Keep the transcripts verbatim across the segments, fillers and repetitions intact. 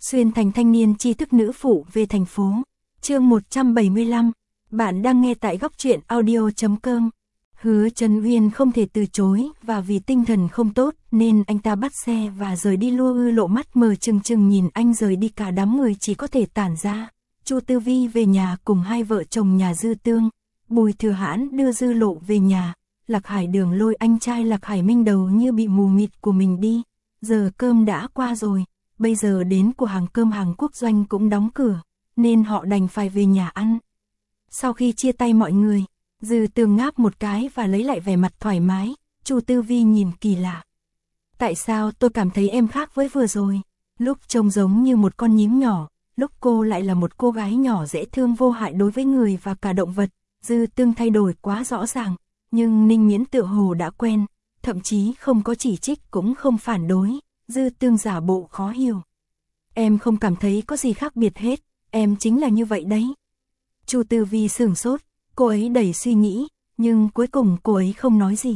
Xuyên thành thanh niên tri thức nữ phụ về thành phố. Chương một trăm bảy mươi lăm. Bạn đang nghe tại góc truyện audio chấm com. Hứa Trấn Uyên không thể từ chối, và vì tinh thần không tốt nên anh ta bắt xe và rời đi. Lua Ư lộ mắt mờ trừng trừng nhìn anh rời đi, cả đám người chỉ có thể tản ra. Chu Tư Vi về nhà cùng hai vợ chồng nhà Dư Tương. Bùi Thừa Hãn đưa Dư Lộ về nhà. Lạc Hải Đường lôi anh trai Lạc Hải Minh đầu như bị mù mịt của mình đi. Giờ cơm đã qua rồi, bây giờ đến của hàng cơm Hàn Quốc doanh cũng đóng cửa, nên họ đành phải về nhà ăn. Sau khi chia tay mọi người, Dư Tương ngáp một cái và lấy lại vẻ mặt thoải mái. Chu Tư Vi nhìn kỳ lạ. Tại sao tôi cảm thấy em khác với vừa rồi? Lúc trông giống như một con nhím nhỏ, lúc cô lại là một cô gái nhỏ dễ thương vô hại đối với người và cả động vật. Dư Tương thay đổi quá rõ ràng, nhưng Ninh Miễn tựa hồ đã quen, thậm chí không có chỉ trích cũng không phản đối. Dư Tương giả bộ khó hiểu. Em không cảm thấy có gì khác biệt hết, em chính là như vậy đấy. Chu Tư Vi sửng sốt, cô ấy đầy suy nghĩ, nhưng cuối cùng cô ấy không nói gì.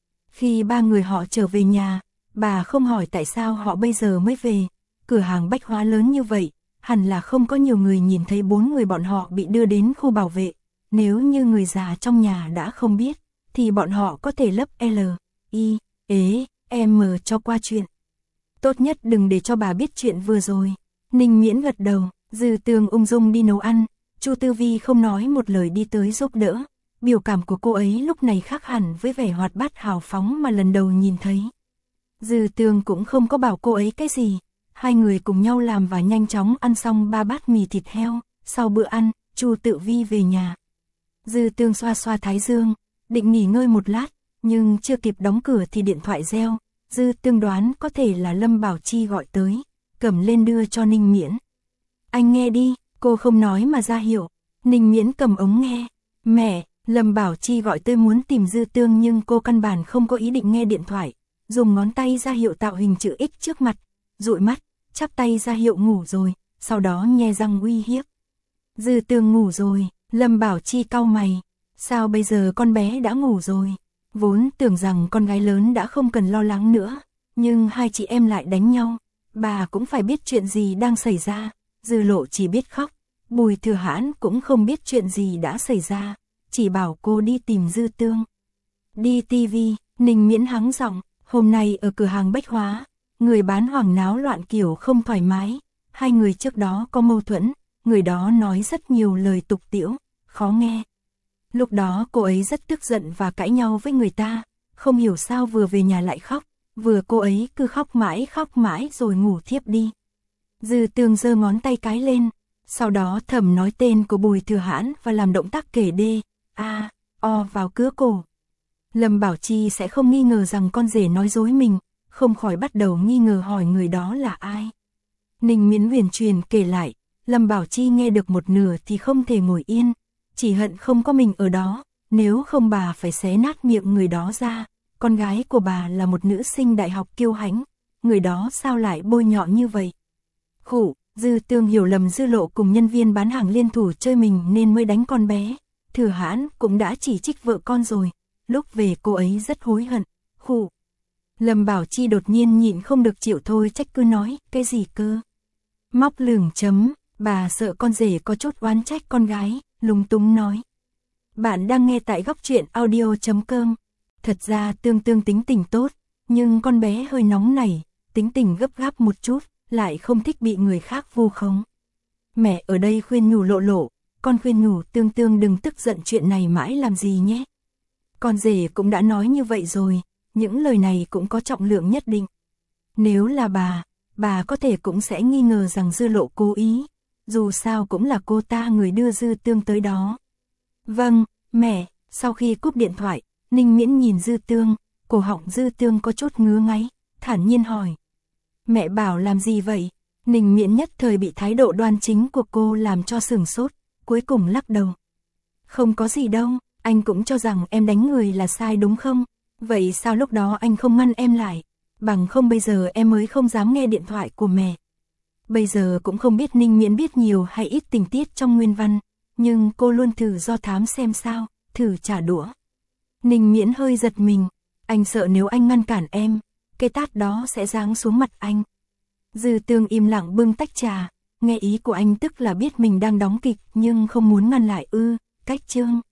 Khi ba người họ trở về nhà, bà không hỏi tại sao họ bây giờ mới về. Cửa hàng bách hóa lớn như vậy, hẳn là không có nhiều người nhìn thấy bốn người bọn họ bị đưa đến khu bảo vệ. Nếu như người già trong nhà đã không biết, thì bọn họ có thể lấp L, I, ế, M cho qua chuyện. Tốt nhất đừng để cho bà biết chuyện vừa rồi. Ninh Miễn gật đầu. Dư Tương ung dung đi nấu ăn. Chu Tư Vi không nói một lời đi tới giúp đỡ. Biểu cảm của cô ấy lúc này khác hẳn với vẻ hoạt bát hào phóng mà lần đầu nhìn thấy. Dư Tương cũng không có bảo cô ấy cái gì. Hai người cùng nhau làm và nhanh chóng ăn xong ba bát mì thịt heo. Sau bữa ăn, Chu Tự Vi về nhà. Dư Tương xoa xoa thái dương, định nghỉ ngơi một lát, nhưng chưa kịp đóng cửa thì điện thoại reo. Dư Tương đoán có thể là Lâm Bảo Chi gọi tới, cầm lên đưa cho Ninh Miễn. Anh nghe đi, cô không nói mà ra hiệu. Ninh Miễn cầm ống nghe. Mẹ, Lâm Bảo Chi gọi tới muốn tìm Dư Tương nhưng cô căn bản không có ý định nghe điện thoại. Dùng ngón tay ra hiệu tạo hình chữ X trước mặt, dụi mắt, chắp tay ra hiệu ngủ rồi, sau đó nhe răng uy hiếp. Dư Tương ngủ rồi. Lâm Bảo Chi cau mày. Sao bây giờ con bé đã ngủ rồi? Vốn tưởng rằng con gái lớn đã không cần lo lắng nữa, nhưng hai chị em lại đánh nhau. Bà cũng phải biết chuyện gì đang xảy ra. Dư Lộ chỉ biết khóc. Bùi Thừa Hãn cũng không biết chuyện gì đã xảy ra, chỉ bảo cô đi tìm Dư Tương. Đi tivi, Ninh Miễn hắng giọng. Hôm nay ở cửa hàng bách hóa, người bán hoảng náo loạn kiểu không thoải mái. Hai người trước đó có mâu thuẫn, người đó nói rất nhiều lời tục tĩu, khó nghe. Lúc đó cô ấy rất tức giận và cãi nhau với người ta, không hiểu sao vừa về nhà lại khóc, vừa cô ấy cứ khóc mãi khóc mãi rồi ngủ thiếp đi. Dư Tương giơ ngón tay cái lên, sau đó thầm nói tên của Bùi Thừa Hãn và làm động tác kể D, A, O vào cứa cổ. Lâm Bảo Chi sẽ không nghi ngờ rằng con rể nói dối mình, không khỏi bắt đầu nghi ngờ hỏi người đó là ai. Ninh Miễn huyền truyền kể lại. Lâm Bảo Chi nghe được một nửa thì không thể ngồi yên, chỉ hận không có mình ở đó, nếu không bà phải xé nát miệng người đó ra. Con gái của bà là một nữ sinh đại học kiêu hãnh, người đó sao lại bôi nhọ như vậy? Khụ, Dư Tương hiểu lầm Dư Lộ cùng nhân viên bán hàng liên thủ chơi mình nên mới đánh con bé. Thừa Hãn cũng đã chỉ trích vợ con rồi, lúc về cô ấy rất hối hận. Khụ. Lâm Bảo Chi đột nhiên nhịn không được chịu thôi trách cứ nói, cái gì cơ? Móc lửng chấm. Bà sợ con rể có chút oán trách con gái, lúng túng nói. Bạn đang nghe tại góc truyện audio chấm com. Thật ra Tương Tương tính tình tốt, nhưng con bé hơi nóng nảy, tính tình gấp gáp một chút, lại không thích bị người khác vu khống. Mẹ ở đây khuyên nhủ Lộ Lộ, con khuyên nhủ Tương Tương đừng tức giận chuyện này mãi làm gì nhé. Con rể cũng đã nói như vậy rồi, những lời này cũng có trọng lượng nhất định. Nếu là bà, bà có thể cũng sẽ nghi ngờ rằng Dư Lộ cố ý. Dù sao cũng là cô ta người đưa Dư Tương tới đó. Vâng, mẹ. Sau khi cúp điện thoại, Ninh Miễn nhìn Dư Tương, cổ họng Dư Tương có chút ngứa ngáy, thản nhiên hỏi. Mẹ bảo làm gì vậy? Ninh Miễn nhất thời bị thái độ đoan chính của cô làm cho sửng sốt, cuối cùng lắc đầu. Không có gì đâu, anh cũng cho rằng em đánh người là sai đúng không? Vậy sao lúc đó anh không ngăn em lại? Bằng không bây giờ em mới không dám nghe điện thoại của mẹ. Bây giờ cũng không biết Ninh Miễn biết nhiều hay ít tình tiết trong nguyên văn, nhưng cô luôn thử do thám xem sao, thử trả đũa. Ninh Miễn hơi giật mình, anh sợ nếu anh ngăn cản em, cái tát đó sẽ giáng xuống mặt anh. Dư Tương im lặng bưng tách trà, nghe ý của anh tức là biết mình đang đóng kịch nhưng không muốn ngăn lại ư, cách Trương.